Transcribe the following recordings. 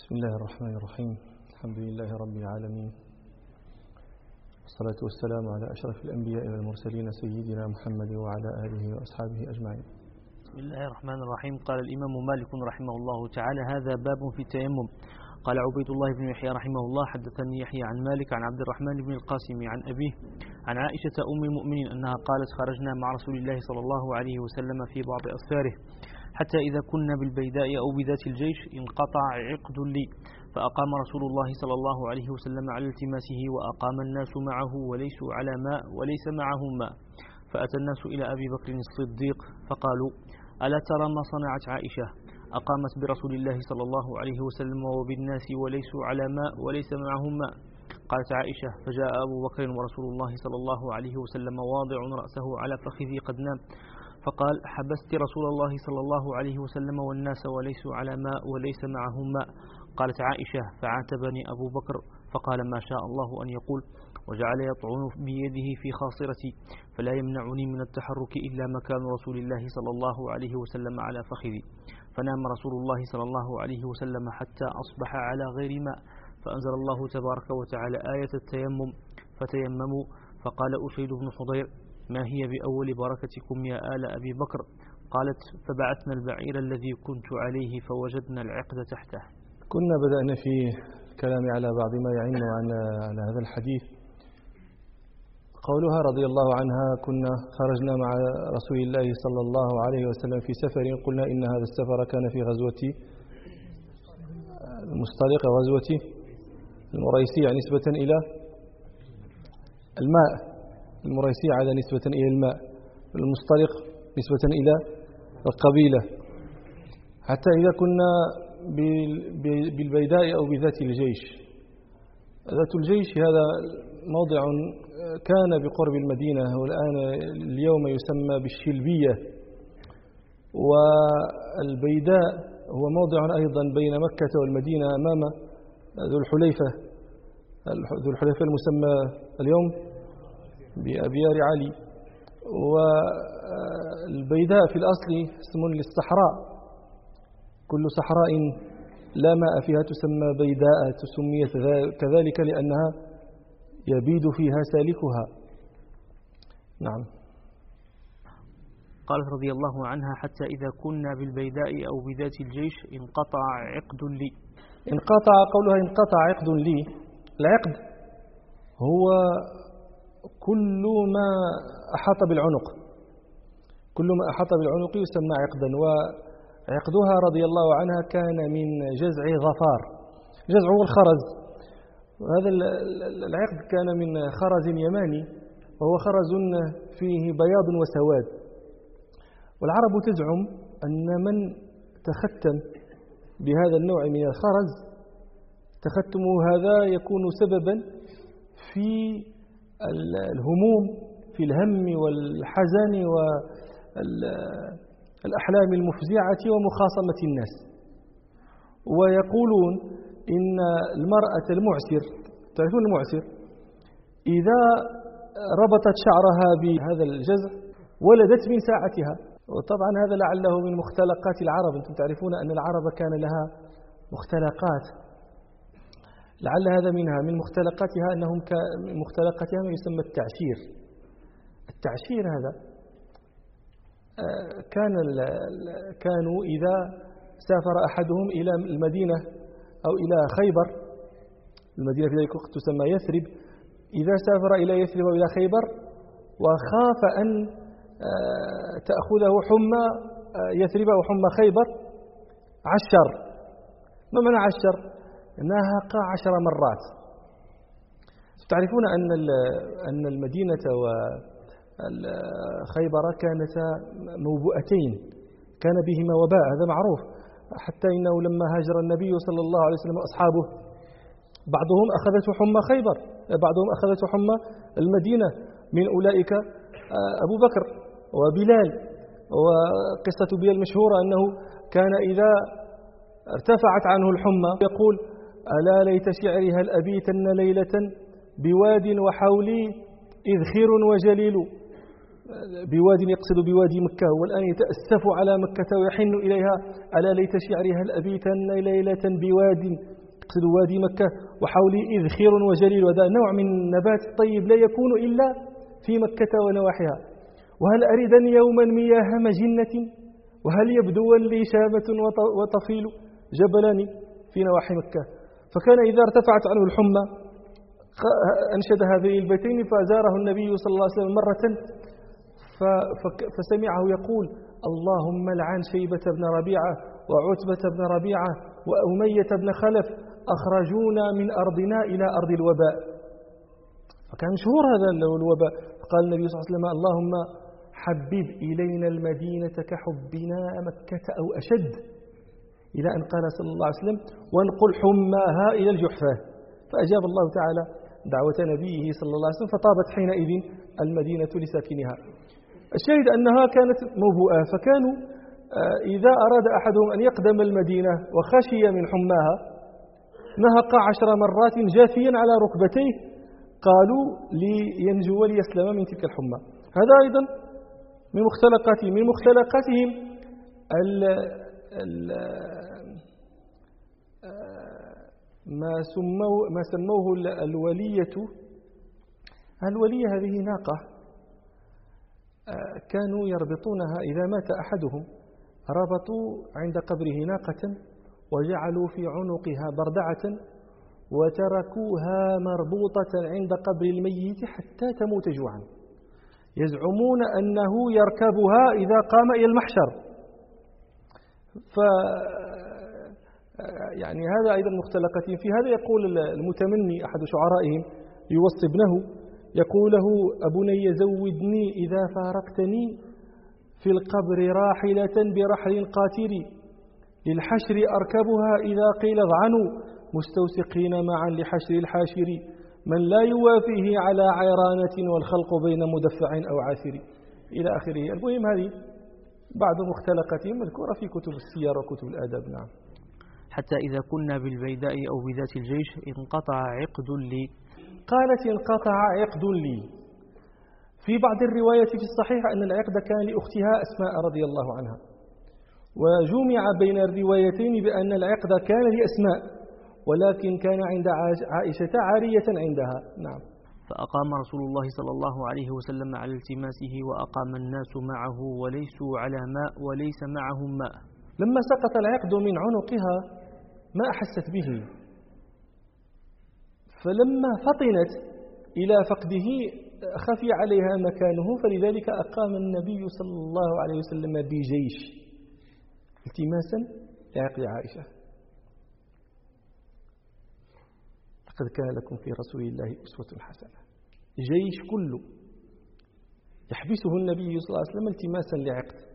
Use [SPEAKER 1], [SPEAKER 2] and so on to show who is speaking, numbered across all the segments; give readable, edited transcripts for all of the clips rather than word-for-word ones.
[SPEAKER 1] بسم الله الرحمن الرحيم. الحمد لله رب العالمين، والصلاة والسلام على أشرف الأنبياء والمرسلين سيدنا محمد وعلى آله وأصحابه أجمعين.
[SPEAKER 2] بسم الله الرحمن الرحيم. قال الإمام مالك رحمه الله تعالى: هذا باب في التيمم. قال عبيد الله بن يحيى رحمه الله: حدثني يحيى عن مالك عن عبد الرحمن بن القاسم عن أبيه عن عائشة أم المؤمنين أنها قالت: خرجنا مع رسول الله صلى الله عليه وسلم في بعض أسفاره حتى إذا كنا بالبيداء أو بذات الجيش انقطع عقد لي، فأقام رسول الله صلى الله عليه وسلم على التماسه، وأقام الناس معه وليسوا على ماء وليس معهم ماء، فأتى الناس إلى أبي بكر الصديق فقالوا: ألا ترى ما صنعت عائشة؟ أقامت برسول الله صلى الله عليه وسلم وبالناس وليسوا على ماء وليس معهم ماء. قالت عائشة: فجاء أبو بكر ورسول الله صلى الله عليه وسلم واضع رأسه على فخذي قد نام، فقال: حبست رسول الله صلى الله عليه وسلم والناس وليسوا على ماء وليس معهم ماء. قالت عائشة: فعاتبني أبو بكر فقال: ما شاء الله أن يقول، وجعل يطعن بيده في خاصرتي فلا يمنعني من التحرك إلا مكان رسول الله صلى الله عليه وسلم على فخذي، فنام رسول الله صلى الله عليه وسلم حتى أصبح على غير ماء، فأنزل الله تبارك وتعالى آية التيمم: فتيمموا. فقال أسيد بن حضير: ما هي بأول بركتكم يا آل أبي بكر؟ قالت: فبعثنا البعير الذي كنت عليه فوجدنا العقد تحته.
[SPEAKER 1] كنا بدأنا في الكلام على بعض ما يعين على هذا الحديث. قولها رضي الله عنها: كنا خرجنا مع رسول الله صلى الله عليه وسلم في سفر، قلنا إن هذا السفر كان في غزوة المصطلق، غزوة المريسيع نسبة إلى الماء، المريسيع على نسبة إلى الماء، المصطلق نسبة إلى القبيلة، حتى إذا كنا بالبيداء أو بذات الجيش. ذات الجيش هذا موضع كان بقرب المدينة، والآن اليوم يسمى بالشلبية. والبيداء هو موضع أيضا بين مكة والمدينة أمام ذو الحليفة المسمى اليوم بأبيار علي. والبيداء في الأصل اسم للصحراء، كل صحراء لا ماء فيها تسمى بيداء، تسميت كذلك لأنها يبيد فيها سالكها. نعم.
[SPEAKER 2] قالت رضي الله عنها: حتى إذا كنا بالبيداء أو بذات الجيش انقطع عقد لي.
[SPEAKER 1] انقطع، قولها انقطع عقد لي. العقد هو كل ما أحاط بالعنق، كل ما أحاط بالعنق يسمى عقدا. وعقدها رضي الله عنها كان من جزع غفار. جزع هو الخرز، وهذا العقد كان من خرز يماني، وهو خرز فيه بياض وسواد. والعرب تزعم أن من تختم بهذا النوع من الخرز، تختمه هذا يكون سببا في الهموم، في الهم والحزن والأحلام المفزعة ومخاصمة الناس. ويقولون إن المرأة المعسر، تعرفون المعسر، إذا ربطت شعرها بهذا الجزع ولدت من ساعتها. وطبعا هذا لعله من مختلقات العرب. أنتم تعرفون أن العرب كان لها مختلقات، لعل هذا منها. من مختلقاتها أنهم من مختلقاتها ما يسمى التعشير. التعشير هذا كانوا إذا سافر أحدهم إلى المدينة أو إلى خيبر، المدينة في ذلك الوقت تسمى يثرب، إذا سافر إلى يثرب أو إلى خيبر وخاف أن تأخذه حمى يثرب أو حمى خيبر، عشر. ما معنى عشر؟ نهق 10 مرات. تعرفون أن المدينة وخيبر كانتا موبؤتين، كان بهما وباء، هذا معروف. حتى إنه لما هاجر النبي صلى الله عليه وسلم وأصحابه، بعضهم أخذته حمى خيبر، بعضهم أخذته حمى المدينة، من أولئك أبو بكر وبلال. وقصة بلال المشهورة أنه كان إذا ارتفعت عنه الحمى يقول: ألا ليت شعري هل أبيتن ليلة بواد وحولي إذخر وجليل. بواد يقصد بوادي مكة، والآن يتأسف على مكة ويحن إليها، ألا ليت شعري هل أبيتن ليلة بواد، يقصد وادي مكة وحولي إذخير وجليل، وذا نوع من النبات الطيب لا يكون إلا في مكة ونواحيها. وهل أردن يوما مياه مجنة، وهل يبدون لي شامة وطفيل، جبلان في نواحي مكة. فكان إذا ارتفعت عنه الحمى أنشد هذين البيتين، فزاره النبي صلى الله عليه وسلم مرة فسمعه يقول: اللهم لعن شيبة بن ربيعة وعتبة بن ربيعة وأمية بن خلف، أخرجونا من أرضنا إلى أرض الوباء. فكان مشهور هذا الوباء. فقال النبي صلى الله عليه وسلم: اللهم حبب إلينا المدينة كحبنا مكة أو أشد، إلى أن قال صلى الله عليه وسلم: وانقل حماها إلى الجحفة. فأجاب الله تعالى دعوة نبيه صلى الله عليه وسلم، فطابت حينئذ المدينة لساكنها. الشاهد أنها كانت موبوءة، فكانوا إذا أراد أحدهم أن يقدم المدينة وخشي من حماها نهق 10 مرات جاثيا على ركبتيه، قالوا لينجو وليسلم من تلك الحمى. هذا أيضا من مختلقاتهم ما سموه الولية. الولية هذه ناقة كانوا يربطونها إذا مات أحدهم، ربطوا عند قبره ناقة وجعلوا في عنقها بردعة وتركوها مربوطة عند قبر الميت حتى تموت جوعا، يزعمون أنه يركبها إذا قام إلى المحشر. يعني هذا أيضا مختلقتهم. في هذا يقول المتمني أحد شعرائهم يوصي ابنه، يقول له: أبني زودني إذا فارقتني في القبر راحلة برحل قاتل، للحشر أركبها إذا قيل اضعنوا، مستوسقين معا لحشر الحاشر، من لا يوافيه على عيرانة والخلق بين مدفع أو عاثر، إلى آخره. المهم هذه بعض مختلقاتهم مذكورة في كتب السير وكتب الآداب. نعم.
[SPEAKER 2] حتى إذا كنا بالبيداء أو بذات الجيش انقطع عقد لي.
[SPEAKER 1] قالت: انقطع عقد لي. في بعض الروايات في الصحيح أن العقد كان لأختها أسماء رضي الله عنها، وجمع بين الروايتين بأن العقد كان لأسماء، ولكن كان عند عائشة عارية عندها. نعم.
[SPEAKER 2] فأقام رسول الله صلى الله عليه وسلم على التماسه، وأقام الناس معه وليسوا على ماء وليس معهم ماء.
[SPEAKER 1] لما سقط العقد من عنقها ما أحست به، فلما فطنت إلى فقده خفي عليها مكانه، فلذلك أقام النبي صلى الله عليه وسلم بجيش التماسا لعقد عائشة. لقد كان لكم في رسول الله أسوة حسنة. جيش كله يحبسه النبي صلى الله عليه وسلم التماسا لعقد.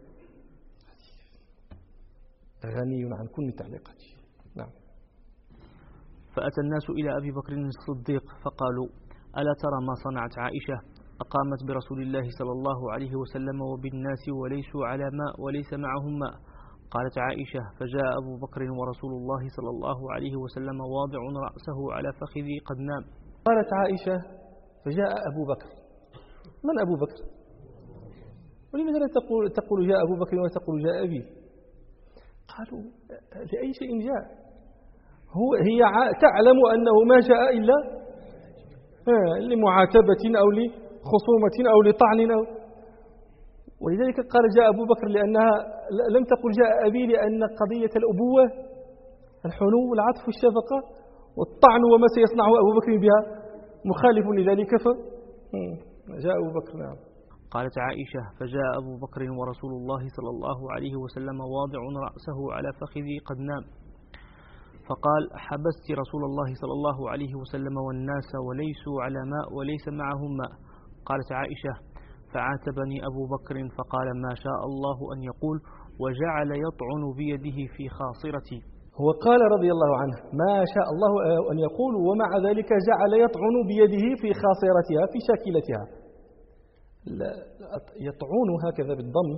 [SPEAKER 1] غني عن كل تعليقاته. نعم.
[SPEAKER 2] فأتى الناس إلى أبي بكر الصديق فقالوا: ألا ترى ما صنعت عائشة؟ أقامت برسول الله صلى الله عليه وسلم وبالناس وليسوا على ماء وليس معهم ماء. قالت عائشة: فجاء أبو بكر ورسول الله صلى الله عليه وسلم واضع رأسه على فخذي قد نام.
[SPEAKER 1] قالت عائشة: فجاء أبو بكر. من أبو بكر؟ ولماذا لا تقول جاء أبو بكر وتقول جاء أبي؟ قالوا: لأي شيء جاء؟ هي تعلم أنه ما جاء إلا لمعاتبة أو لخصومة أو لطعن ولذلك قال جاء أبو بكر، لأنها لم تقل جاء أبي، لأن قضية الأبوة الحنو والعطف والشفقة والطعن وما سيصنعه أبو بكر بها مخالف لذلك، فجاء أبو بكر. نعم.
[SPEAKER 2] قالت عائشة: فجاء أبو بكر ورسول الله صلى الله عليه وسلم واضع رأسه على فخذي قد نام. فقال: حبست رسول الله صلى الله عليه وسلم والناس وليسوا على ماء وليس معهم ماء. قالت عائشة: فعاتبني أبو بكر فقال: ما شاء الله أن يقول، وجعل يطعن بيده في خاصرتي.
[SPEAKER 1] هو قال رضي الله عنه: ما شاء الله أن يقول، ومع ذلك جعل يطعن بيده في خاصرتها في شاكلتها. يطعن هكذا بالضم،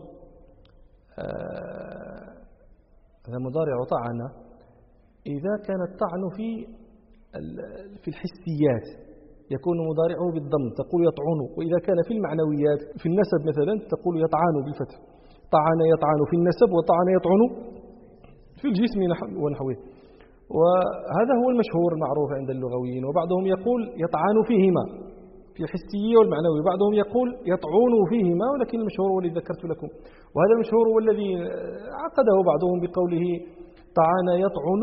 [SPEAKER 1] هذا مضارع طعن. إذا كان الطعن في الحسيات يكون مضارعه بالضم تقول يطعن، وإذا كان في المعنويات في النسب مثلا تقول يطعن بالفتح. طعن يطعن في النسب، وطعن يطعن في الجسم ونحوه. وهذا هو المشهور المعروف عند اللغويين. وبعضهم يقول يطعن فيهما في الحسي والمعنوي، بعضهم يقول يطعن فيهما، ولكن المشهور هو الذي ذكرت لكم. وهذا المشهور هو الذي عقده بعضهم بقوله طعن يطعن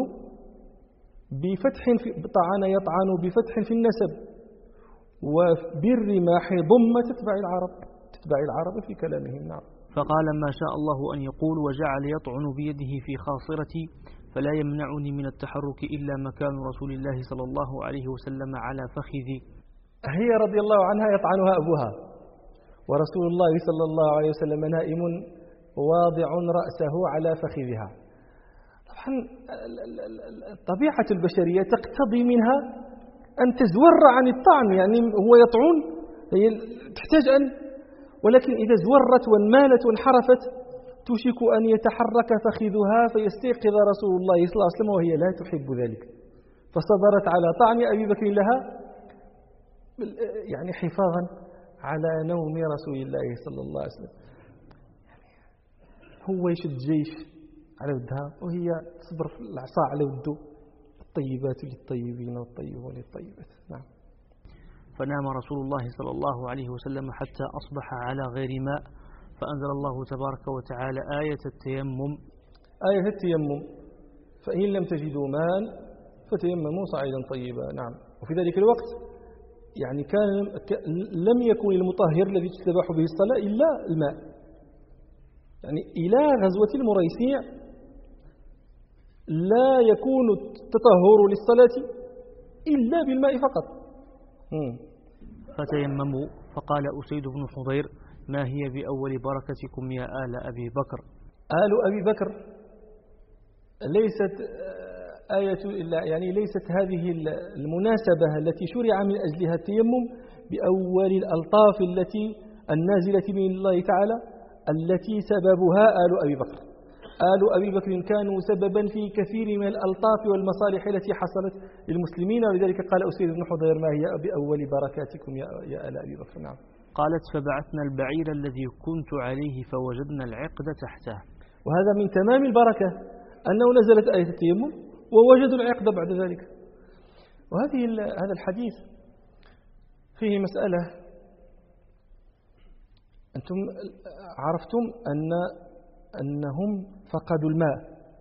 [SPEAKER 1] طعن يطعن بفتح في النسب، وبالرماح ضم تتبع العرب في كلامهم. نعم.
[SPEAKER 2] فقال ما شاء الله أن يقول وجعل يطعن بيده في خاصرتي فلا يمنعني من التحرك إلا مكان رسول الله صلى الله عليه وسلم على فخذي.
[SPEAKER 1] هي رضي الله عنها يطعنها أبوها، ورسول الله صلى الله عليه وسلم نائم واضع رأسه على فخذها. طبعا طبيعة البشرية تقتضي منها أن تزور عن الطعن، يعني هو يطعن هي تحتاج ولكن إذا زورت وانمالت وانحرفت توشك أن يتحرك فخذها فيستيقظ رسول الله صلى الله عليه وسلم وهي لا تحب ذلك، فصبرت على طعن أبي بكر لها يعني حفاظا على نوم رسول الله صلى الله عليه وسلم. هو يشد جيش على ودها وهي تصبر العصا على وده. الطيبات للطيبين والطيبون للطيبات. نعم.
[SPEAKER 2] فنام رسول الله صلى الله عليه وسلم حتى أصبح على غير ماء، فأنزل الله تبارك وتعالى آية التيمم.
[SPEAKER 1] آية التيمم فإن لم تجدوا ماء فتيمموا صعيدا طيبا. نعم. وفي ذلك الوقت يعني لم يكن المطهر الذي تستباح به الصلاة إلا الماء. يعني إلى غزوة المريسيع لا يكون التطهر للصلاة إلا بالماء فقط.
[SPEAKER 2] فتيمموا. فقال أسيد بن حضير ما هي بأول بركتكم يا آل أبي بكر.
[SPEAKER 1] آل أبي بكر ليست يعني ليست هذه المناسبة التي شرع من أجلها التيمم بأول الألطاف النازلة من الله تعالى التي سببها آل أبي بكر. آل أبي بكر كانوا سببا في كثير من الألطاف والمصالح التي حصلت للمسلمين، ولذلك قال أسيد بن حضير ما هي بأول بركاتكم يا آل أبي بكر. نعم.
[SPEAKER 2] قالت فبعثنا البعير الذي كنت عليه فوجدنا العقد تحته.
[SPEAKER 1] وهذا من تمام البركة أنه نزلت آية التيمم ووجدوا العقد بعد ذلك. هذا الحديث فيه مسألة. أنتم عرفتم أنهم فقدوا الماء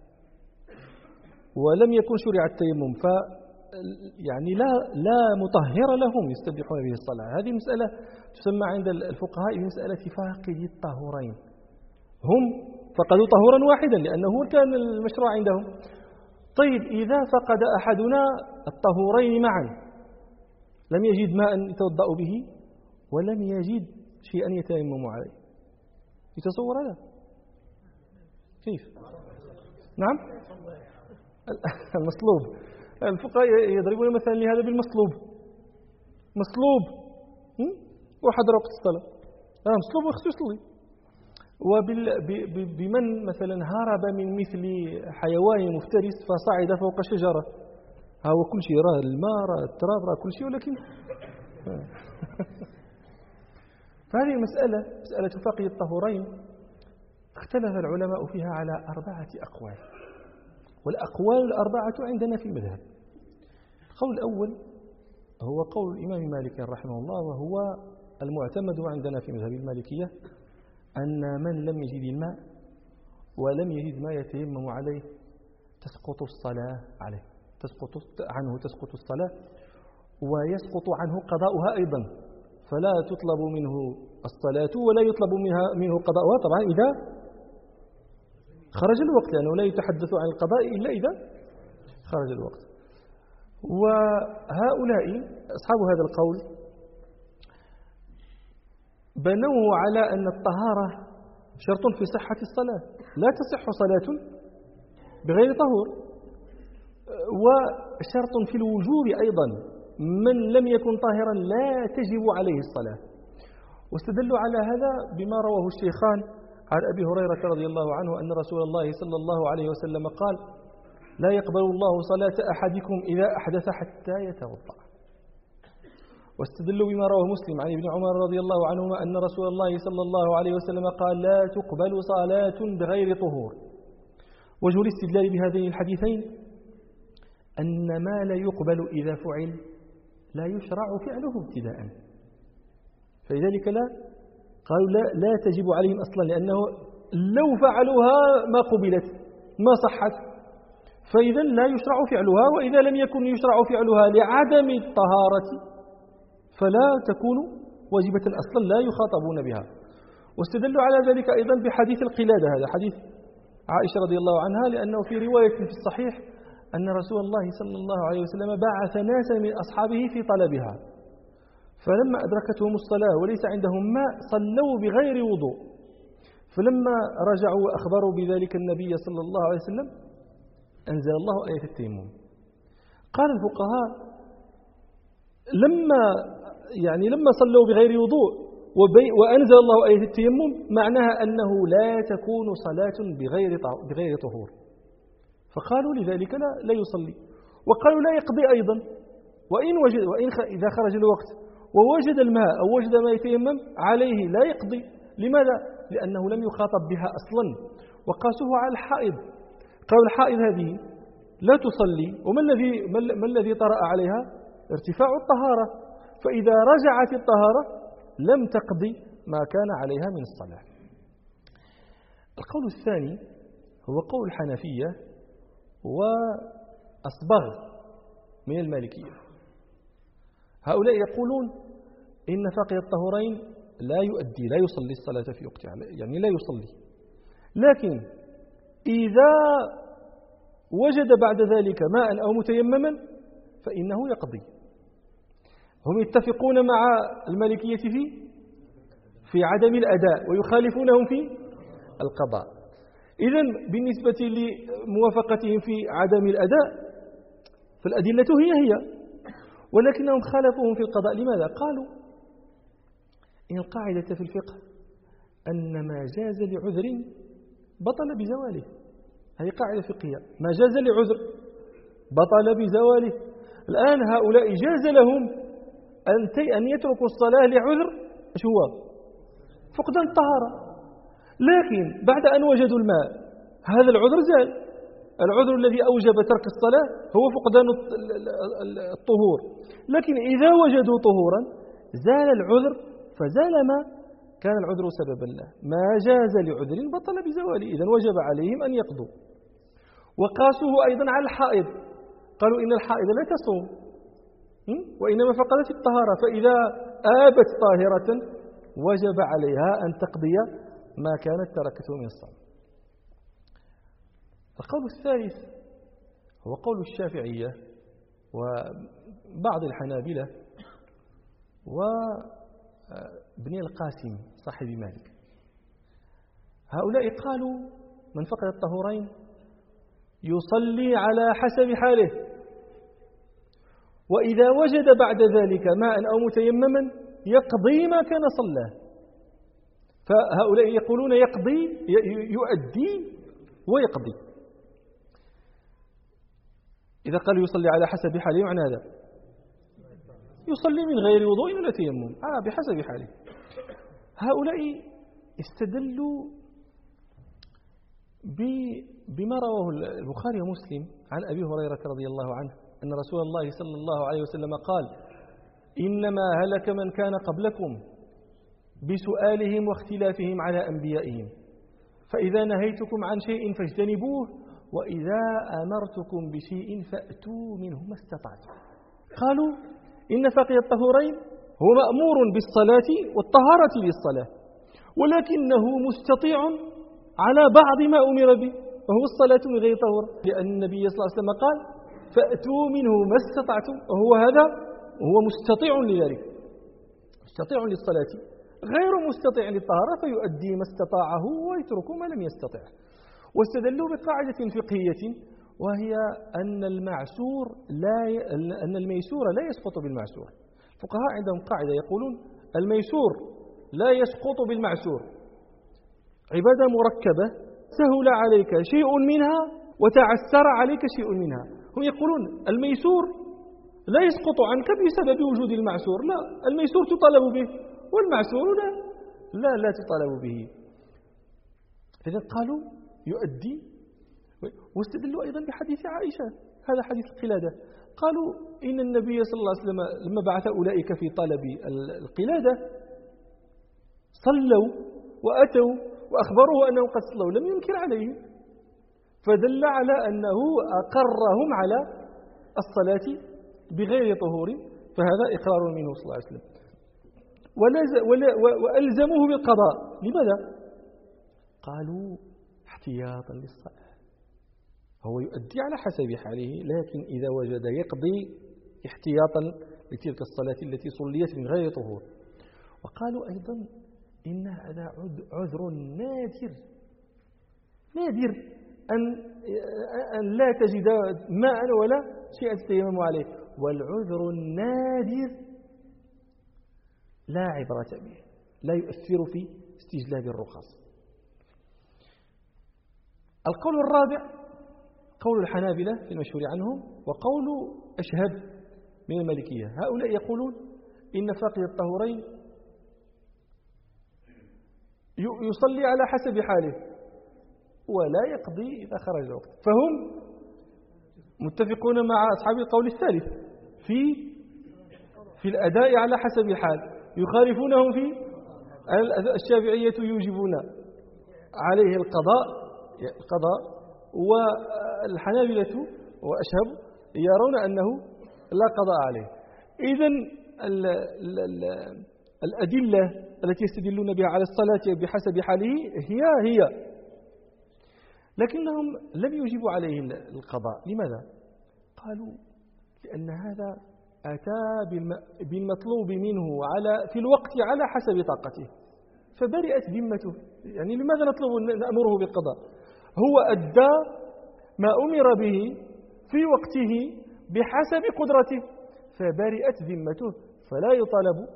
[SPEAKER 1] ولم يكن شرع التيمم، يعني لا مطهر لهم يستبيحون به الصلاة. هذه مسألة تسمى عند الفقهاء بمسألة فاقد الطهورين. هم فقدوا طهورا واحدا لأنه كان المشروع عندهم. طيب إذا فقد أحدنا الطهورين معا لم يجد ماء يتوضأ به ولم يجد شيئا يتيمم عليه، يتصور هذا كيف؟ نعم. المصلوب. الفقهاء يضربون مثلا لهذا بالمصلوب. مصلوب وحضر وقت الصلاة مصلوب ويخصو يصلي. وبمن مثلا هرب من مثل حيوان مفترس فصعد فوق الشجرة، هو كل شيء راه الماء راه التراب راه كل شيء، ولكن فهذه مسألة فقد الطهورين اختلف العلماء فيها على 4 أقوال، والأقوال ال4 عندنا في المذهب. القول الأول هو قول الإمام مالك رحمه الله، وهو المعتمد عندنا في مذهب المالكية، أن من لم يجد الماء ولم يجد ما يتيمم عليه تسقط الصلاة عليه، تسقط الصلاة ويسقط عنه قضاؤها أيضا، فلا تطلب منه الصلاة ولا يطلب منه قضاؤها طبعا إذا خرج الوقت، لأنه لا يتحدث عن القضاء إلا إذا خرج الوقت. وهؤلاء أصحاب هذا القول بنوه على أن الطهارة شرط في صحة الصلاة، لا تصح صلاة بغير طهور، وشرط في الوجوب أيضا، من لم يكن طاهرا لا تجب عليه الصلاة. واستدلوا على هذا بما رواه الشيخان عن أبي هريرة رضي الله عنه أن رسول الله صلى الله عليه وسلم قال: لا يقبل الله صلاة أحدكم إذا أحدث حتى يتوضأ. واستدلوا بما رواه مسلم عن ابن عمر رضي الله عنهما أن رسول الله صلى الله عليه وسلم قال لا تقبل صلاة بغير طهور. وجه الاستدلال بهذين الحديثين أن ما لا يقبل إذا فعل لا يشرع فعله ابتداء، فلذلك قالوا لا تجب عليهم أصلا، لأنه لو فعلوها ما قبلت ما صحت، فإذا لا يشرع فعلها، وإذا لم يكن يشرع فعلها لعدم الطهارة فلا تكون واجبة أصلا، لا يخاطبون بها. واستدلوا على ذلك أيضا بحديث القلادة، هذا حديث عائشة رضي الله عنها، لأنه في رواية في الصحيح أن رسول الله صلى الله عليه وسلم بعث ناسا من أصحابه في طلبها، فلما أدركتهم الصلاة وليس عندهم ماء صلوا بغير وضوء، فلما رجعوا وأخبروا بذلك النبي صلى الله عليه وسلم أنزل الله آية التيمم. قال الفقهاء لما صلوا بغير وضوء وأنزل الله آية التيمم معناها أنه لا تكون صلاة بغير طهور، فقالوا لذلك لا يصلي. وقالوا لا يقضي أيضا، إذا خرج الوقت ووجد الماء أو وجد ما يتيمم عليه لا يقضي. لماذا؟ لأنه لم يخاطب بها أصلا. وقاسوه على الحائض، قالوا الحائض هذه لا تصلي، وما الذي طرأ عليها؟ ارتفاع الطهارة، فإذا رجعت الطهارة لم تقضي ما كان عليها من الصلاة. القول الثاني هو قول الحنفية وأصبغ من المالكية. هؤلاء يقولون إن فاقد الطهورين لا يصلي الصلاة في وقتها، يعني لا يصلي، لكن إذا وجد بعد ذلك ماء أو متيمما فإنه يقضي. هم يتفقون مع المالكية في عدم الأداء ويخالفونهم في القضاء. إذن بالنسبة لموافقتهم في عدم الأداء فالأدلة هي ولكنهم خالفوهم في القضاء. لماذا؟ قالوا إن القاعدة في الفقه أن ما جاز لعذر بطل بزواله، هذه قاعدة فقهية، ما جاز لعذر بطل بزواله. الآن هؤلاء جاز لهم أن يتركوا الصلاة لعذر شو هو؟ فقدان الطهارة، لكن بعد أن وجدوا الماء هذا العذر زال. العذر الذي أوجب ترك الصلاة هو فقدان الطهور، لكن إذا وجدوا طهورا زال العذر، فزال ما كان العذر سببا له. ما جاز لعذر بطل بزواله، إذن وجب عليهم أن يقضوا. وقاسوه أيضا على الحائض، قالوا إن الحائض لا تصوم وإنما فقدت الطهارة، فإذا آبت طاهرة وجب عليها أن تقضي ما كانت تركته من الصوم. القول الثالث هو قول الشافعية وبعض الحنابلة وابن القاسم صاحب مالك. هؤلاء قالوا من فقد الطهورين يصلي على حسب حاله، وإذا وجد بعد ذلك ماء أو متيمما يقضي ما كان صلاه. فهؤلاء يقولون يؤدي ويقضي. إذا قالوا يصلي على حسب حاله معنى هذا يصلي من غير وضوء ولا تيمم، بحسب حاله. هؤلاء استدلوا بما رواه البخاري ومسلم عن أبي هريرة رضي الله عنه أن رسول الله صلى الله عليه وسلم قال إنما هلك من كان قبلكم بسؤالهم واختلافهم على أنبيائهم، فإذا نهيتكم عن شيء فاجتنبوه، وإذا أمرتكم بشيء فأتوا منه ما استطعتم. قالوا إن فاقد الطهورين هو مأمور بالصلاة والطهارة للصلاة، ولكنه مستطيع على بعض ما أمر به، وهو الصلاة من غير طهور، لأن النبي صلى الله عليه وسلم قال فأتوا منه ما استطعتم، وهو هذا هو مستطيع لذلك، مستطيع للصلاة غير مستطيع للطهارة، فيؤدي ما استطاعه ويترك ما لم يستطع. واستدلوا بقاعدة فقهية وهي أن الميسور لا يسقط بالمعسور. الفقهاء عندهم قاعدة يقولون الميسور لا يسقط بالمعسور، عبادة مركبة سهل عليك شيء منها وتعسر عليك شيء منها. هم يقولون الميسور لا يسقط عنك بسبب وجود المعسور، لا، الميسور تطالب به والمعسور لا تطالب به. إذن قالوا يؤدي، واستدلوا أيضا بحديث عائشة، هذا حديث القلادة. قالوا إن النبي صلى الله عليه وسلم لما بعث أولئك في طلب القلادة صلوا وأتوا وأخبروه أنهم قد صلوا، لم ينكر عليهم، فدل على أنه أقرهم على الصلاة بغير طهور، فهذا إقرار منه صلى الله عليه وسلم. وألزموه بالقضاء. لماذا؟ قالوا احتياطا للصلاة، هو يؤدي على حسب حاله، لكن إذا وجد يقضي احتياطا لتلك الصلاة التي صليت من غير طهور. وقالوا أيضا إن هذا عذر نادر أن لا تجد ماء ولا شيء تتيمم عليه، والعذر النادر لا عبرة به، لا يؤثر في استجلاب الرخص. القول الرابع قول الحنابلة في المشهور عنهم، وقول أشهب من المالكية. هؤلاء يقولون إن فاقد الطهورين يصلي على حسب حاله ولا يقضي إذا خرج الوقت، فهم متفقون مع أصحاب القول الثالث في الأداء على حسب الحال، يخالفونهم في الشافعية يوجبون عليه القضاء، والحنابلة وأشهب يرون أنه لا قضاء عليه. إذن الأدلة التي يستدلون بها على الصلاة بحسب حاله هي، لكنهم لم يجيبوا عليه القضاء. لماذا؟ قالوا لأن هذا أتى بالمطلوب منه في الوقت على حسب طاقته، فبرئت ذمته. يعني لماذا نأمره بالقضاء؟ هو أدى ما أمر به في وقته بحسب قدرته، فبرئت ذمته، فلا يطالب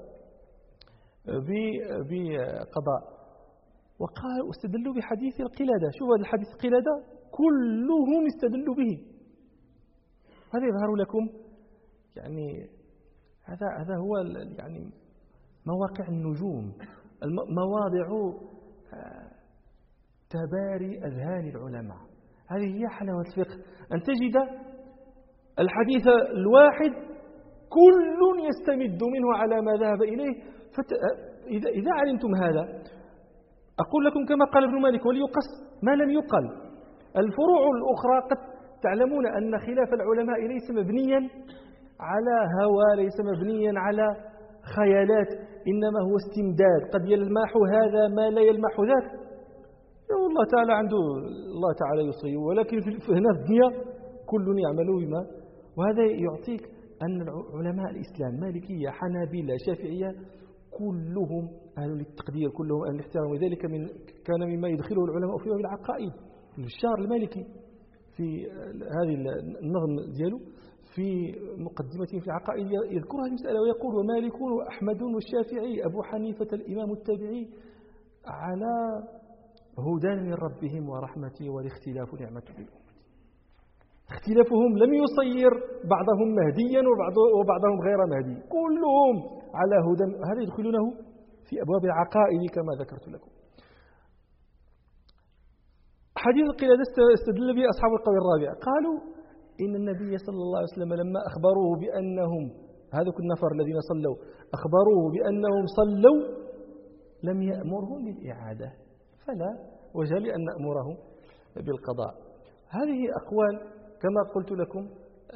[SPEAKER 1] بقضاء. وقال استدلوا بحديث القلادة. شوف هذا الحديث القلادة كلهم استدلوا به. هذا يظهر لكم يعني هذا هو يعني مواقع النجوم، مواضع تباري أذهان العلماء. هذه هي حلاوة الفقه، أن تجد الحديث الواحد كل يستمد منه على ما ذهب إليه. إذا علمتم هذا، أقول لكم كما قال ابن مالك: وليقص ما لم يقل. الفروع الأخرى قد تعلمون أن خلاف العلماء ليس مبنيا على هوى، ليس مبنيا على خيالات، إنما هو استمداد. قد يلمح هذا ما لا يلمح ذاك، الله تعالى عنده، الله تعالى يصي، ولكن هنا في الدنيا كل يعمل بما. وهذا يعطيك أن علماء الإسلام مالكية حنابلة شافعية كلهم أهل للتقدير، كلهم أهل الاحترام. وذلك كان مما يدخله العلماء في باب العقائد. الشعر المالكي في هذه النظم دياله في مقدمته في العقائد يذكر هذه المسألة ويقول: ومالك وأحمد والشافعي أبو حنيفة الإمام التابعي على هدى من ربهم ورحمته والاختلاف نعمة بالأمة. اختلافهم لم يصير بعضهم مهديا وبعضهم غير مهدي، كلهم على هدى. هذا يدخلونه في أبواب العقائد كما ذكرت لكم. حديث القلادة استدل به أصحاب القول الرابع. قالوا إن النبي صلى الله عليه وسلم لما أخبروه بأنهم هذوك النفر الذين صلوا أخبروه بأنهم صلوا لم يأمرهم بالإعادة، فلا وجه لأن نأمرهم بالقضاء. هذه أقوال كما قلت لكم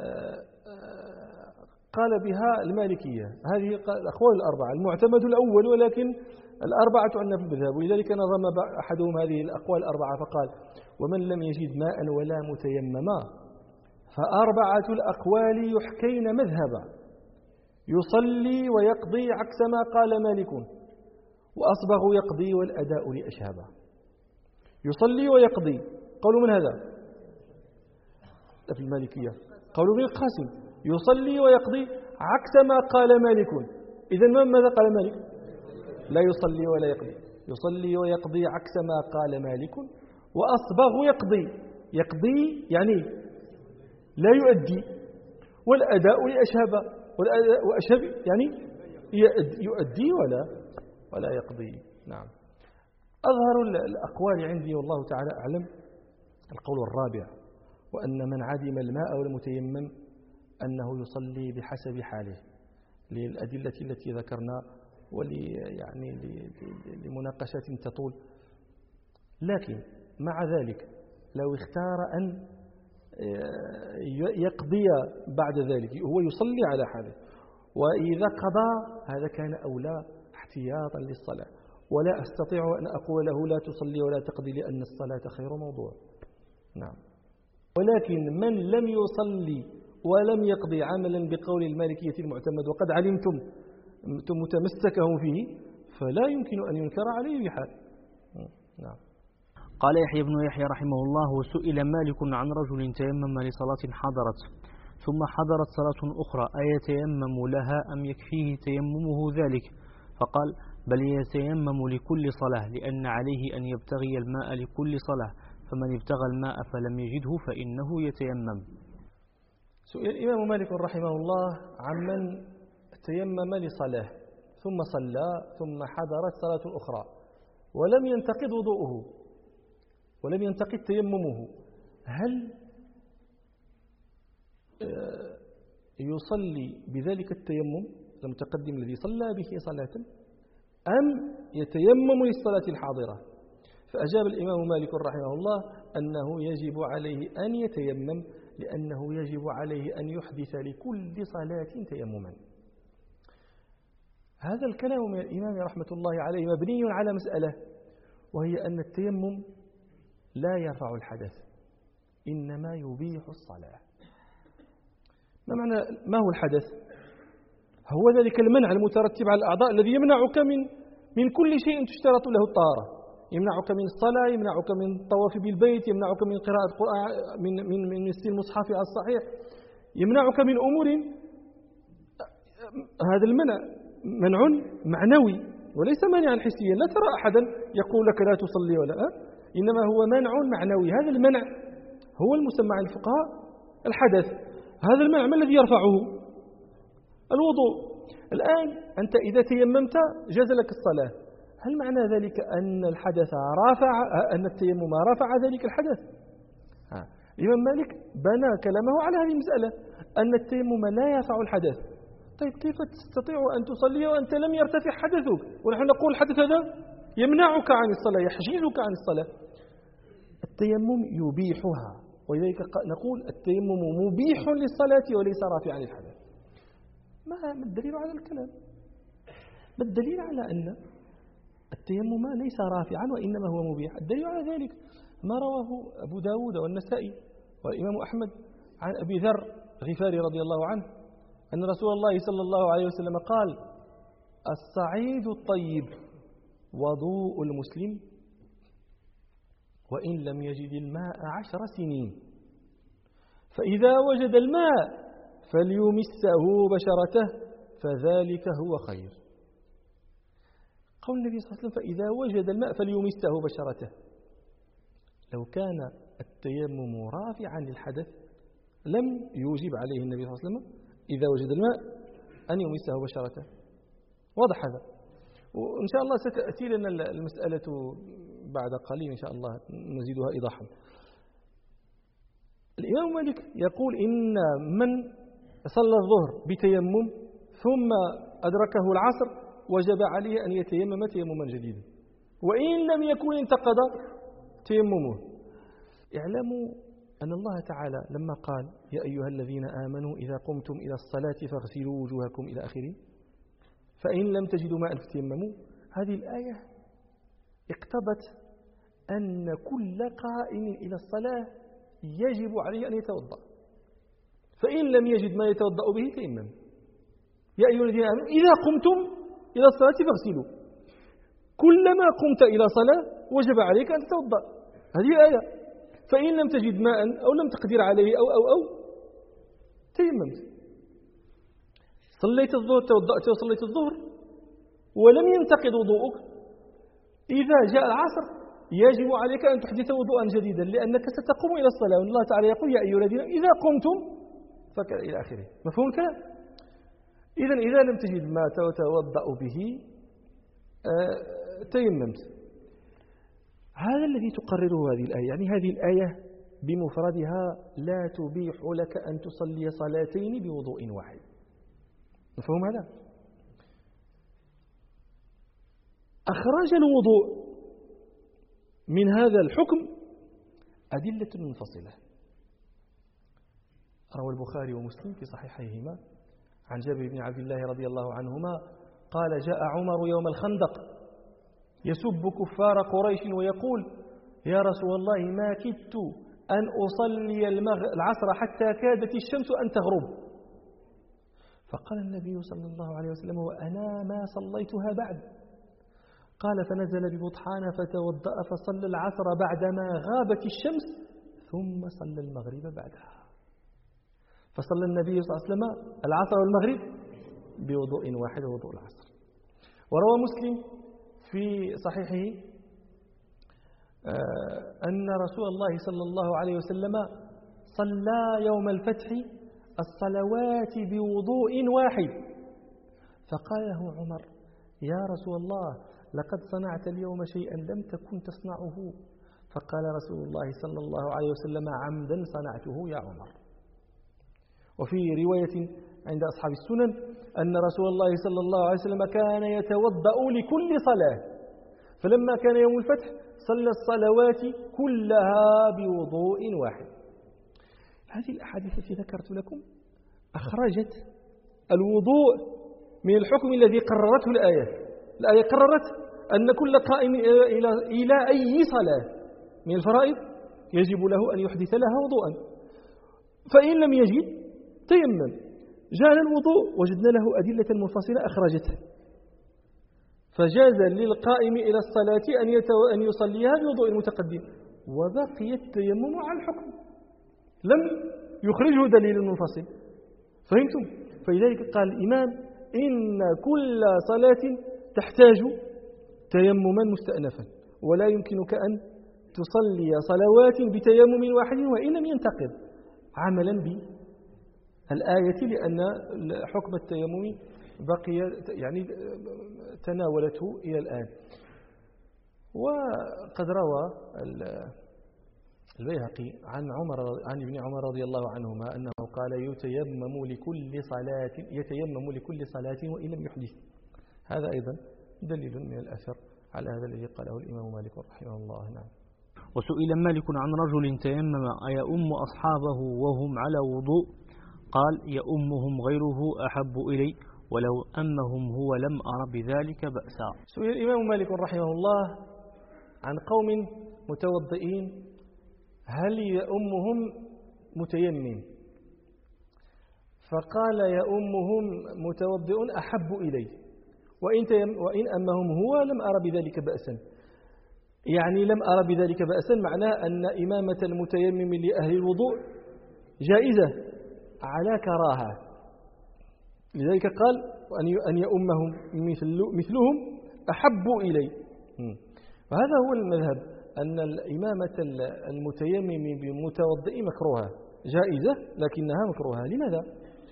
[SPEAKER 1] قال بها المالكية. هذه الأقوال الأربعة المعتمد الأول، ولكن الأربعة عندنا في المذهب، ولذلك نظم أحدهم هذه الأقوال الأربعة فقال: ومن لم يجد ماء ولا متيمما فأربعة الأقوال يحكين مذهبا، يصلي ويقضي عكس ما قال مالك، وأصبغ يقضي والأداء لأشهبا. يصلي ويقضي قولوا من هذا؟ في المالكية قولوا من القاسم. يصلي ويقضي عكس ما قال مالك. إذن ماذا قال مالك؟ لا يصلي ولا يقضي. يصلي ويقضي عكس ما قال مالك، وأصبغ يقضي. يقضي يعني لا يؤدي، والأداء لأشهب، وأشهب يعني يؤدي ولا يقضي. نعم. أظهر الأقوال عندي والله تعالى أعلم القول الرابع، وأن من عدم الماء والمتيمم أنه يصلي بحسب حاله، للأدلة التي ذكرنا يعني لمناقشات تطول. لكن مع ذلك لو اختار أن يقضي بعد ذلك هو يصلي على حاله، وإذا قضى هذا كان أولى احتياطا للصلاة. ولا أستطيع أن أقول له لا تصلي ولا تقضي لأن الصلاة خير موضوع. نعم. ولكن من لم يصلي ولم يقضي عملا بقول المالكية المعتمد وقد علمتم متمسكهم فيه فلا يمكن أن ينكر عليه بحال. نعم.
[SPEAKER 2] قال يحيى بن يحيى رحمه الله: وسئل مالك عن رجل تيمم لصلاة حضرت ثم حضرت صلاة أخرى أيتيمم لها أم يكفيه تيممه ذلك؟ فقال: بل يتيمم لكل صلاة، لأن عليه أن يبتغي الماء لكل صلاة، فمن ابتغى الماء فلم يجده فإنه يتيمم.
[SPEAKER 1] سئل الإمام مالك رحمه الله عمن تيمم لصلاة ثم صلى ثم حضرت صلاة أخرى ولم ينتقض وضوءه ولم ينتقض تيممه، هل يصلي بذلك التيمم المتقدم الذي صلى به صلاة أم يتيمم للصلاة الحاضرة؟ فأجاب الإمام مالك رحمه الله أنه يجب عليه أن يتيمم، لأنه يجب عليه أن يحدث لكل صلاة تيمما. هذا الكلام من الإمام رحمة الله عليه مبني على مسألة، وهي أن التيمم لا يرفع الحدث إنما يبيح الصلاة. ما هو الحدث؟ هو ذلك المنع المترتب على الأعضاء الذي يمنعك من كل شيء تشترط له الطهارة، يمنعك من الصلاة، يمنعك من الطواف بالبيت، يمنعك من قراءة القرآن، من مس المصحف على الصحيح، يمنعك من أمور. هذا المنع منع معنوي وليس منعا حسيا. لا ترى أحدا يقول لك لا تصلي ولا إنما هو منع معنوي. هذا المنع هو المسمى عند الفقهاء الحدث. هذا المنع ما الذي يرفعه؟ الوضوء. الآن أنت إذا تيممت جاز لك الصلاة، هل معنى ذلك أن الحدث أن التيمم رفع ذلك الحدث؟ الإمام مالك بنى كلامه على هذه المسألة، أن التيمم لا يرفع الحدث. طيب كيف تستطيع أن تصلي وأنت لم يرتفع حدثك؟ ونحن نقول الحدث هذا يمنعك عن الصلاة، يحجزك عن الصلاة. التيمم يبيحها، ولذلك نقول التيمم مبيح للصلاة وليس رافعا للحدث. ما الدليل على الكلام؟ ما الدليل على أن التيمم ليس رافعا وإنما هو مبيح؟ الدليل على ذلك ما رواه أبو داود والنسائي والإمام أحمد عن أبي ذر غفاري رضي الله عنه أن رسول الله صلى الله عليه وسلم قال: الصعيد الطيب وضوء المسلم وإن لم يجد الماء 10 سنين، فإذا وجد الماء فليمسه بشرته فذلك هو خير. قول النبي صلى الله عليه وسلم: فإذا وجد الماء فليمسه بشرته. لو كان التيمم رافعا للحدث لم يوجب عليه النبي صلى الله عليه وسلم إذا وجد الماء أن يمسه بشرته. واضح هذا؟ وإن شاء الله ستأتي لنا المسألة بعد قليل إن شاء الله نزيدها إيضاحا. الإمام مالك يقول إن من صلى الظهر بتيمم ثم أدركه العصر وجب عليه أن يتيمم تيمما جديدا، وإن لم يكن انتقض تيممه. اعلموا أن الله تعالى لما قال: يا أيها الذين آمنوا إذا قمتم إلى الصلاة فاغسلوا وجوهكم إلى آخره، فإن لم تجدوا ماء فتيمموا، هذه الآية اقتضت أن كل قائم إلى الصلاة يجب عليه أن يتوضأ، فإن لم يجد ما يتوضأ به تيمم. يا أيها الذين آمنوا إذا قمتم إلى الصلاة فاغسلوا، كلما قمت إلى صلاة وجب عليك أن تتوضأ. هذه الآية. فإن لم تجد ماء أو لم تقدر عليه أو تيممت. صليت الظهر، توضأت وصليت الظهر ولم ينتقض وضوءك، إذا جاء العصر يجب عليك أن تحدث وضوءا جديدا، لأنك ستقوم إلى الصلاة. والله تعالى يقول: يا أيها الذين إذا قمتم إلى آخره. مفهوم الكلام؟ إذا لم تجد ما تتوضأ به تيممت. هذا الذي تقرره هذه الآية. يعني هذه الآية بمفردها لا تبيح لك أن تصلي صلاتين بوضوء واحد. مفهوم هذا؟ أخرج الوضوء من هذا الحكم أدلة منفصلة. روى البخاري ومسلم في صحيحيهما عن جابر بن عبد الله رضي الله عنهما قال: جاء عمر يوم الخندق يسب كفار قريش ويقول: يا رسول الله ما كدت أن أصلي العصر حتى كادت الشمس أن تغرب. فقال النبي صلى الله عليه وسلم: وأنا ما صليتها بعد. قال: فنزل ببطحان فتوضأ فصلى العصر بعدما غابت الشمس ثم صلى المغرب بعدها. فصلى النبي صلى الله عليه وسلم العصر والمغرب بوضوء واحد، وضوء العصر. وروى مسلم في صحيحه أن رسول الله صلى الله عليه وسلم صلى يوم الفتح الصلوات بوضوء واحد. فقال له عمر: يا رسول الله لقد صنعت اليوم شيئا لم تكن تصنعه. فقال رسول الله صلى الله عليه وسلم: عمدا صنعته يا عمر. وفي رواية عند أصحاب السنن أن رسول الله صلى الله عليه وسلم كان يتوضأ لكل صلاة، فلما كان يوم الفتح صلى الصلوات كلها بوضوء واحد. هذه الأحاديث التي ذكرت لكم أخرجت الوضوء من الحكم الذي قررته الآية. الآية قررت أن كل قائم إلى أي صلاة من الفرائض يجب له أن يحدث لها وضوءا، فإن لم يجد تيمم. جاء الوضوء وجدنا له أدلة منفصلة أخرجته، فجاز للقائم إلى الصلاة أن يصليها بوضوء متقدم، وبقي التيمم على الحكم، لم يخرجه دليل منفصل. فهمتم؟ فلذلك قال الإمام: إن كل صلاة تحتاج تيمما مستأنفا، ولا يمكنك أن تصلي صلوات بتيمم واحد وإن لم ينتقض، عملا بالآية، لأن حكم التيمم بقي يعني تناولته إلى الآن. وقد روى البيهقي عن ابن عمر رضي الله عنهما أنه قال: يتيمم لكل صلاة وإن لم يحدث. هذا أيضا دليل من الأثر على هذا الذي قاله الإمام مالك رحمه الله. نعم.
[SPEAKER 2] وسئل مالك عن رجل تيمم أيؤم أصحابه وهم على وضوء؟ قال: يؤمهم غيره أحب إلي، ولو أمهم هو لم أر بذلك بأسا.
[SPEAKER 1] سئل الإمام مالك رحمه الله عن قوم متوضئين هل يؤمهم متيمم؟ فقال: يؤمهم متوضئ أحب إلي، وإن أمهم هو لم أر بذلك بأسا. يعني لم أر بذلك بأسا معناه أن إمامة المتيمم لأهل الوضوء جائزة على كراهة. لذلك قال: أن يؤمهم مثلهم أحب إلي. وهذا هو المذهب، أن الإمامة المتيمم بمتوضئ مكروهة، جائزة لكنها مكروهة. لماذا؟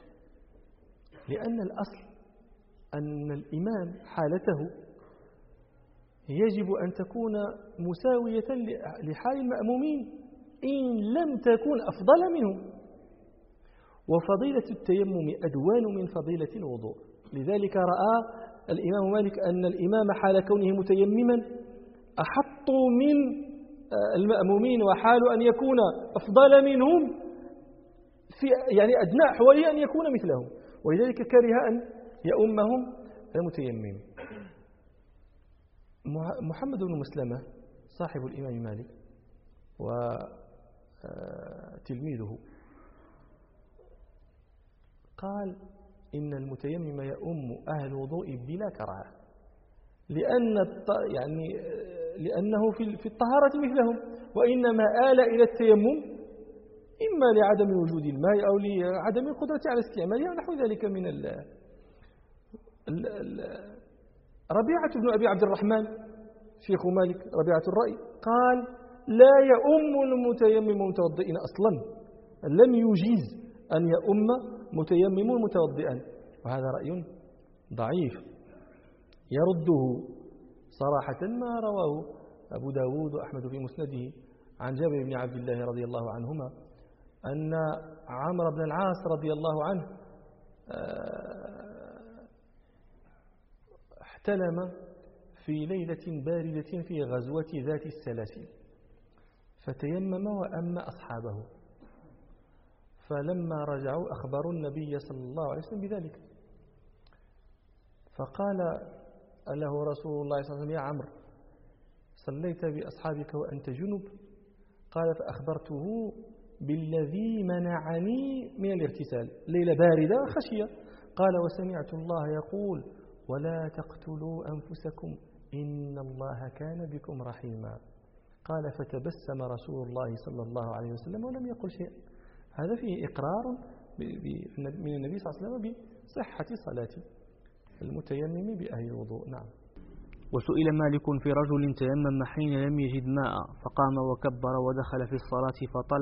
[SPEAKER 1] لأن الأصل أن الإمام حالته يجب أن تكون مساوية لحال المأمومين إن لم تكن أفضل منهم، وفضيلة التيمم أدوان من فضيلة الوضوء. لذلك رأى الإمام مالك أن الإمام حال كونه متيمما أحط من المأمومين، وحال أن يكون أفضل منهم في يعني أدنى أحواله أن يكون مثلهم، ولذلك كره أن يؤمهم المتيمم. محمد بن مسلمة صاحب الإمام مالك وتلميذه قال: إن المتيمم يؤم أهل الوضوء بلا كراهة، لأنه في الطهارة مثلهم، وإنما آل إلى التيمم إما لعدم وجود الماء أو لعدم القدرة على استعماله ونحو ذلك من ربيعة بن أبي عبد الرحمن شيخ مالك ربيعة الرأي قال: لا يؤم المتيمم متوضئين أصلا، لم يجيز أن يؤم متيمم متوضئا، وهذا رأي ضعيف يرده صراحة ما رواه أبو داود وأحمد في مسنده عن جابر بن عبد الله رضي الله عنهما أن عمرو بن العاص رضي الله عنه احتلم في ليلة باردة في غزوة ذات السلاسل، فتيمم وأم أصحابه، فلما رجعوا أخبروا النبي صلى الله عليه وسلم بذلك، فقال له رسول الله صلى الله عليه وسلم: يا عمرو، صليت بأصحابك وأنت جنب؟ قال: فأخبرته بالذي منعني من الاغتسال، ليلة باردة خشية. قال: وسمعت الله يقول: ولا تقتلوا أنفسكم إن الله كان بكم رحيما. قال: فتبسم رسول الله صلى الله عليه وسلم ولم يقل شيئا. هذا فيه إقرار من النبي صلى الله عليه وسلم بصحة صلاة المتيمم بأهل الوضوء. نعم.
[SPEAKER 2] وسئل مالك في رجل تيمم حين لم يجد ماء فقام وكبر ودخل في الصلاة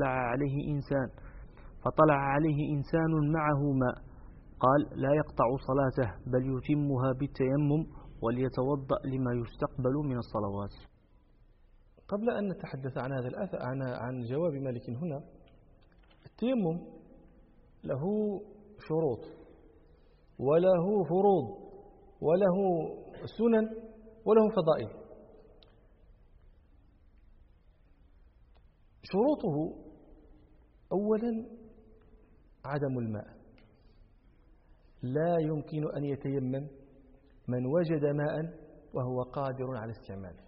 [SPEAKER 2] فطلع عليه إنسان معه ماء، قال: لا يقطع صلاته بل يتمها بالتيمم وليتوضأ لما يستقبل من الصلوات.
[SPEAKER 1] قبل أن نتحدث عن هذا الأثر عن جواب مالك هنا، التيمم له شروط وله فروض وله سنن وله فضائل. شروطه: أولا عدم الماء، لا يمكن أن يتيمم من وجد ماء وهو قادر على استعماله،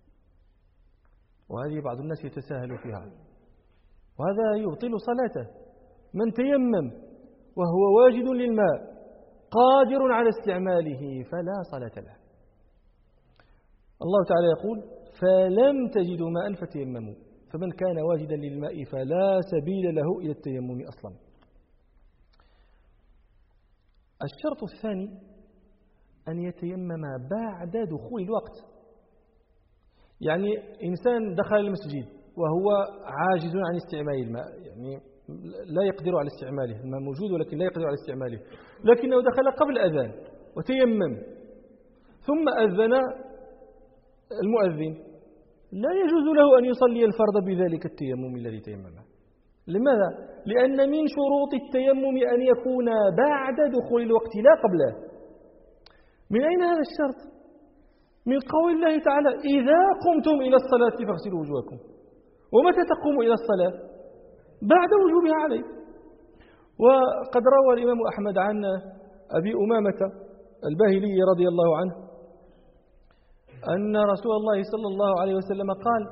[SPEAKER 1] وهذه بعض الناس يتساهل فيها، وهذا يبطل صلاته. من تيمم وهو واجد للماء قادر على استعماله فلا صلاة له. الله تعالى يقول: فلم تجدوا ماء فتيمموا، فمن كان واجدا للماء فلا سبيل له إلى التيمم أصلا. الشرط الثاني أن يتيمم بعد دخول الوقت، يعني إنسان دخل المسجد وهو عاجز عن استعمال الماء، يعني لا يقدر على استعماله، الماء موجود ولكن لا يقدر على استعماله، لكنه دخل قبل الأذان وتيمم ثم أذن المؤذن، لا يجوز له أن يصلي الفرض بذلك التيمم الذي تيممه. لماذا؟ لأن من شروط التيمم أن يكون بعد دخول الوقت لا قبله. من أين هذا الشرط؟ من قول الله تعالى: إذا قمتم إلى الصلاة فاغسلوا وجوهكم. ومتى تقوم إلى الصلاة؟ بعد وجوبها عليه. وقد روى الإمام أحمد عن أبي أمامة الباهلي رضي الله عنه أن رسول الله صلى الله عليه وسلم قال: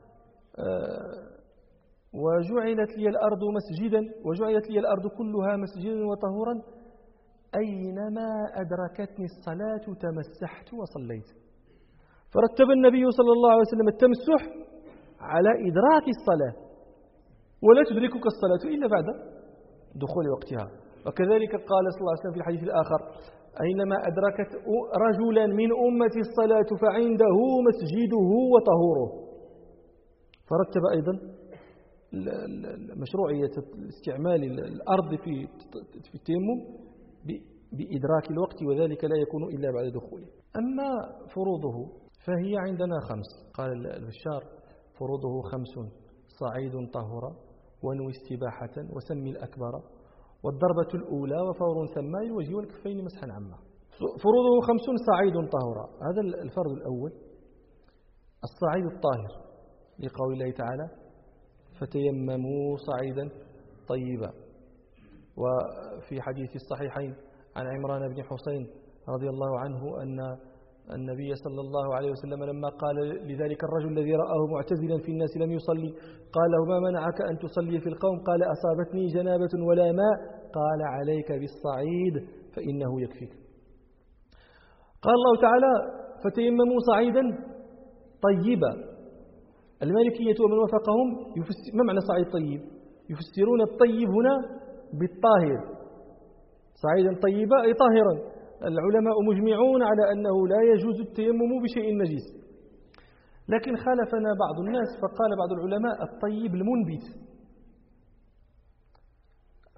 [SPEAKER 1] وجعلت لي الأرض مسجدا، وجعلت لي الأرض كلها مسجدا وطهورا، أينما أدركتني الصلاة تمسحت وصليت. فرتب النبي صلى الله عليه وسلم التمسح على إدراك الصلاة، ولا تدركك الصلاة إلا بعد دخول وقتها. وكذلك قال صلى الله عليه وسلم في الحديث الآخر: أينما أدركت رجلا من أمتي الصلاة فعنده مسجده وطهوره. فرتب أيضا مشروعية استعمال الأرض في التيمم بإدراك الوقت، وذلك لا يكون إلا بعد دخوله. أما فروضه فهي عندنا 5. قال البشار: فروضه 5: صعيد طهورا، ونوي استباحة، وسمي الأكبر، والضربة الأولى، وفور ثم الوجه والكفين مسحا عما. فروضه 5: صعيد طهورا، هذا الفرض الأول. الصعيد الطاهر لقول الله تعالى: فتيمموا صعيدا طيبا. وفي حديث الصحيحين عن عمران بن حسين رضي الله عنه أن النبي صلى الله عليه وسلم لما قال لذلك الرجل الذي رآه معتزلا في الناس لم يصلي قال له: ما منعك أن تصلي في القوم؟ قال: أصابتني جنابة ولا ماء. قال: عليك بالصعيد فإنه يكفيك. قال الله تعالى: فتيمموا صعيدا طيبا. المالكية ومن وفقهم ما معنى صعيد طيب؟ يفسرون الطيب هنا بالطاهر، صعيدا طيبا أي طاهرا. العلماء مجمعون على أنه لا يجوز التيمم بشيء نجس، لكن خالفنا بعض الناس فقال بعض العلماء: الطيب المنبت،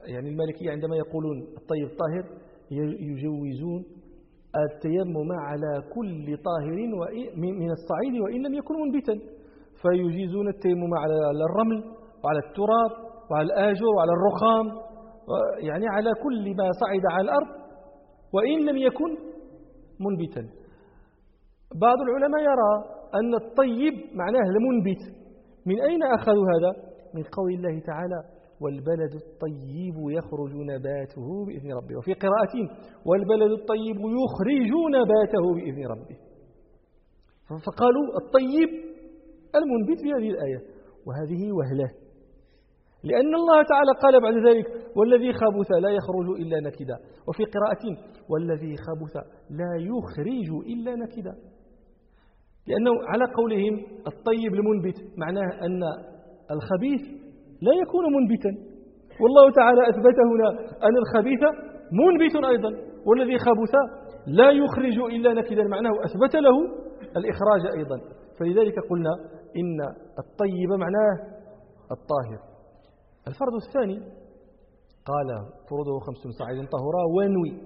[SPEAKER 1] يعني المالكية عندما يقولون الطيب طاهر يجوزون التيمم على كل طاهر من الصعيد وإن لم يكن منبتا، فيجيزون التيمم على الرمل وعلى التراب وعلى الآجر وعلى الرخام، يعني على كل ما صعد على الأرض وإن لم يكن منبتا. بعض العلماء يرى أن الطيب معناه المنبت. من أين أخذوا هذا؟ من قول الله تعالى والبلد الطيب يخرج نباته بإذن ربه، وفي قراءة والبلد الطيب يخرج نباته بإذن ربه، فقالوا الطيب المنبت في هذه الآية، وهذه وهلة، لأن الله تعالى قال بعد ذلك والذي خبث لا يخرج إلا نكدا، وفي قراءة والذي خبث لا يخرج إلا نكدا، لأنه على قولهم الطيب المنبت معناه أن الخبيث لا يكون منبتا، والله تعالى أثبت هنا أن الخبيث منبت أيضا، والذي خبث لا يخرج إلا نكدا معناه أثبت له الإخراج أيضا. فلذلك قلنا إن الطيب معناه الطاهر. الفرض الثاني قال فروضه 5 صاعدا طهورا وانوي.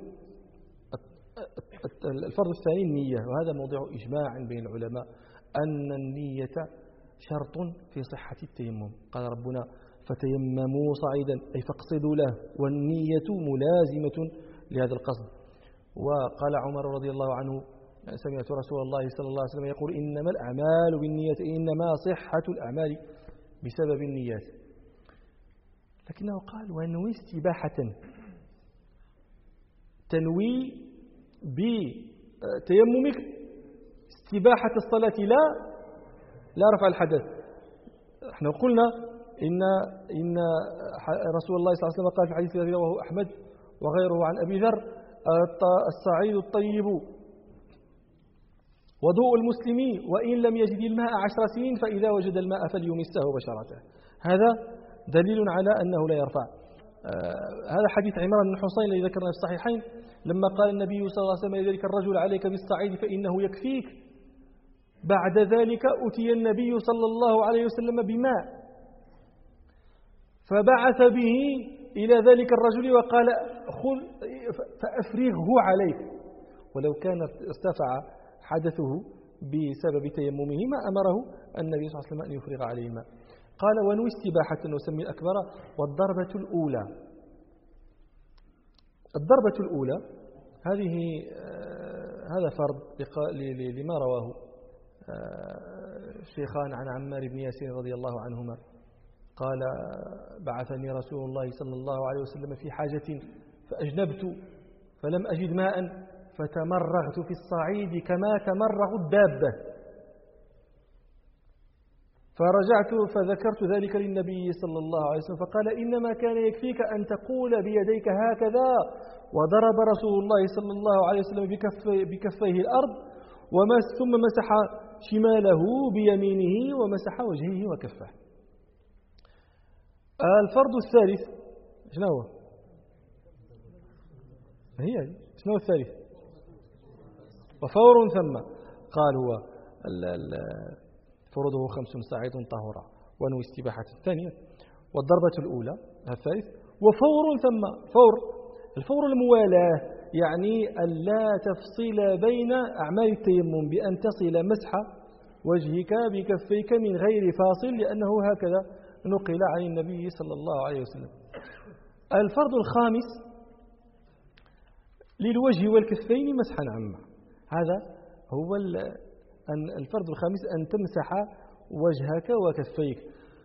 [SPEAKER 1] الفرض الثاني النية، وهذا موضوع إجماع بين العلماء أن النية شرط في صحة التيمم. قال ربنا فتيمموا صعيدا أي فاقصدوا له، والنية ملازمة لهذا القصد. وقال عمر رضي الله عنه سمعت رسول الله صلى الله عليه وسلم يقول إنما الأعمال بالنية، إنما صحة الأعمال بسبب النيات. لكنه قال وانوي استباحة، تنوي بتيممك استباحة الصلاة لا رفع الحدث. احنا قلنا إن رسول الله صلى الله عليه وسلم قال في الحديث الذي رواه أحمد وغيره عن أبي ذر الصعيد الطيب وضوء المسلم وإن لم يجد الماء 10 سنين فإذا وجد الماء فليمسه بشرته. هذا دليل على أنه لا يرفع. هذا حديث عمران بن حصين الذي ذكرنا في الصحيحين لما قال النبي صلى الله عليه وسلم لذلك الرجل عليك بالصعيد فإنه يكفيك. بعد ذلك أتي النبي صلى الله عليه وسلم بماء فبعث به إلى ذلك الرجل وقال خذ فأفرغه عليك، ولو كان ارتفع حدثه بسبب تيممه ما أمره النبي صلى الله عليه وسلم أن يفرغ عليه الماء. قال ونوي استباحة وسمي الأكبر. والضربة الأولى، الضربة الأولى هذا فرض لما رواه الشيخان عن عمار بن ياسر رضي الله عنهما قال بعثني رسول الله صلى الله عليه وسلم في حاجة فأجنبت فلم أجد ماء فتمرغت في الصعيد كما تمرغ الدابة، فرجعت فذكرت ذلك للنبي صلى الله عليه وسلم فقال إنما كان يكفيك أن تقول بيديك هكذا، وضرب رسول الله صلى الله عليه وسلم بكفيه الأرض ثم مسح شماله بيمينه ومسح وجهه وكفه. الفرض الثالث شنو هو؟ شنو الثالث؟ وفور ثم قال هو فروضه 5 صاعد طهورا ونوي استباحة الثانية والضربة الأولى الثالث وفور ثم الفور الموالاة، يعني أن لا تفصل بين أعمال التيمم بأن تصل مسح وجهك بكفيك من غير فاصل، لأنه هكذا نقل عن النبي صلى الله عليه وسلم. الفرض الخامس للوجه والكفين مسحا عما، هذا هو الفرض الخامس أن تمسح وجهك وكفيك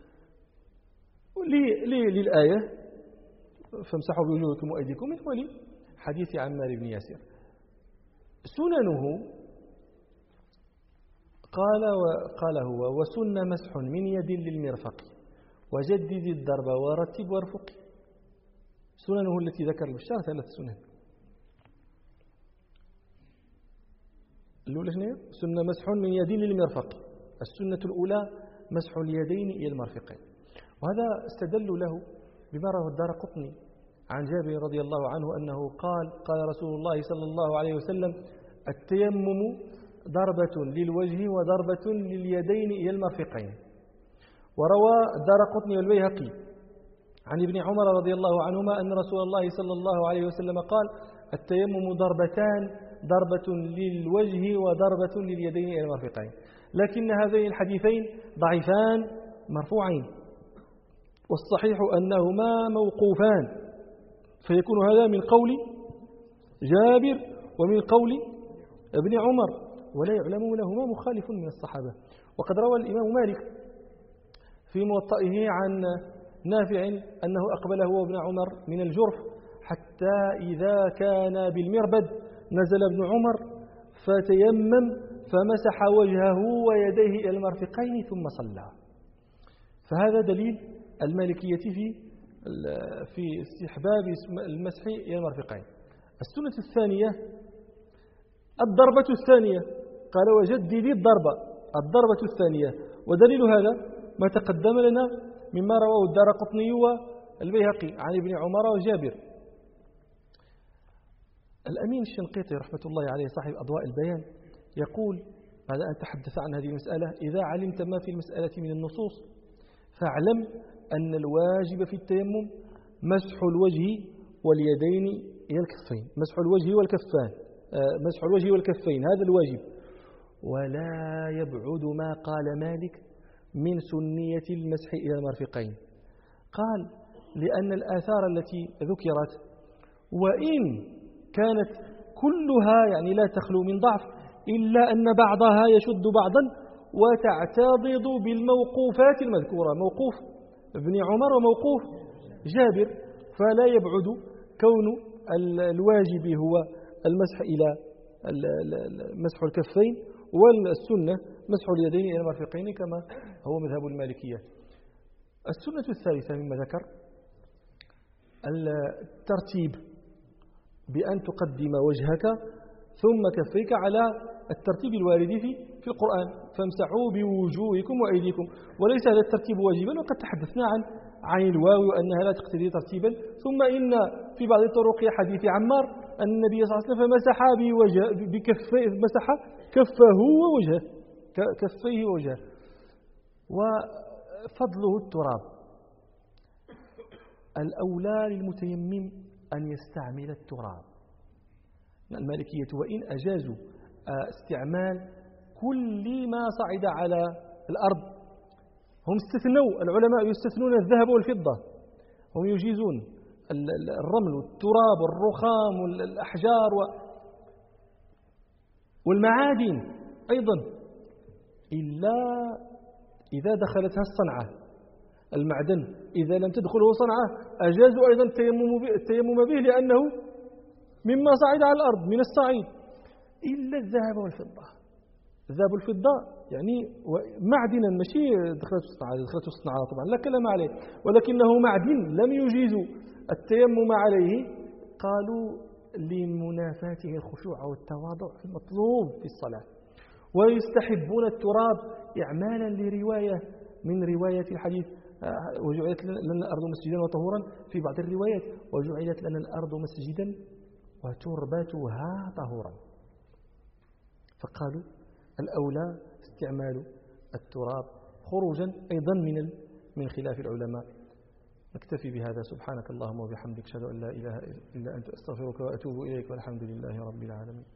[SPEAKER 1] للآية فامسحوا بوجوهكم وأيديكم من ولي حديث عمار بن ياسر. سننه قال هو وسن مسح من يد للمرفق وجدد الضرب ورتب وارفق. سننه التي ذكر البشار 3 سنن. الأولى شنو؟ سنة مسح من يد للمرفق. السنة الأولى مسح اليدين إلى المرفقين، وهذا استدلوا له بما رواه الدارقطني عن جابر رضي الله عنه أنه قال رسول الله صلى الله عليه وسلم التيمم ضربة للوجه وضربة لليدين إلى المرفقين. وروى الدارقطني والبيهقي عن ابن عمر رضي الله عنهما أن رسول الله صلى الله عليه وسلم قال: التيمم ضربتان، ضربة للوجه وضربة لليدين إلى المرفقين. لكن هذين الحديثين ضعيفان مرفوعين، والصحيح أنهما موقوفان، فيكون هذا من قول جابر ومن قول ابن عمر، ولا يعلم لهما مخالف من الصحابة. وقد روى الإمام مالك في موطئه عن نافع أنه أقبل هو وابن عمر من الجرف، حتى إذا كان بالمربد نزل ابن عمر فتيمم فمسح وجهه ويديه إلى المرفقين ثم صلى. فهذا دليل المالكية في استحباب المسح إلى المرفقين. السنة الثانية الضربة الثانية، قال: وجدد الضربة الثانية. ودليل هذا ما تقدم لنا مما رواه الدارقطني والبيهقي عن ابن عمر وجابر. الأمين الشنقيطي رحمة الله عليه صاحب أضواء البيان يقول بعد أن تحدث عن هذه المسألة: إذا علمت ما في المسألة من النصوص فاعلم أن الواجب في التيمم مسح الوجه واليدين إلى الكفين، مسح الوجه والكفين، هذا الواجب. ولا يبعد ما قال مالك من سنية المسح إلى المرفقين. قال: لأن الآثار التي ذكرت وإن كانت كلها يعني لا تخلو من ضعف، إلا أن بعضها يشد بعضا وتعتضد بالموقوفات المذكورة، موقوف ابن عمر وموقوف جابر، فلا يبعد كون الواجب هو المسح إلى مسح الكفين، والسنة مسح اليدين إلى المرفقين كما هو مذهب المالكية. السنة الثالثة مما ذكر الترتيب، بأن تقدم وجهك ثم كفيك على الترتيب الوارد في القرآن: فامسحوا بوجوهكم وأيديكم. وليس هذا الترتيب واجبا، وقد تحدثنا عن الواو وأنها لا تقتضي ترتيبا. ثم إن في بعض طرق حديث عمار أن النبي صلى الله عليه وسلم فمسح بكفيه، مسح كفه ووجهه، كفيه ووجهه. وفضله التراب. الأولى للمتيمم أن يستعمل التراب. المالكية وإن أجازوا استعمال كل ما صعد على الأرض، هم استثنوا، العلماء يستثنون الذهب والفضة، هم يجيزون الرمل والتراب والرخام والأحجار والمعادن أيضا، إلا إذا دخلتها الصنعة. المعدن إذا لم تدخله صنعة أجازوا أيضا التيمم به، لأنه مما صعد على الأرض من الصعيد، إلا الذهب والفضة. الذهب والفضة يعني معدنا، ماشي دخلته الصنعة طبعا لا كلام عليه، ولكنه معدن لم يجيزوا التيمم عليه. قالوا لمنافاته الخشوع والتواضع المطلوب في الصلاة. ويستحبون التراب إعمالا لرواية من رواية الحديث: وجعلت لنا الأرض مسجدا وطهورا، في بعض الروايات: وجعلت لنا الأرض مسجدا وتربتها طهورا. فقالوا الأولى استعمال التراب خروجا أيضا من خلاف العلماء. نكتفي بهذا. سبحانك اللهم وبحمدك، أشهد أن لا إله إلا أنت، أستغفرك وأتوب إليك، والحمد لله رب العالمين.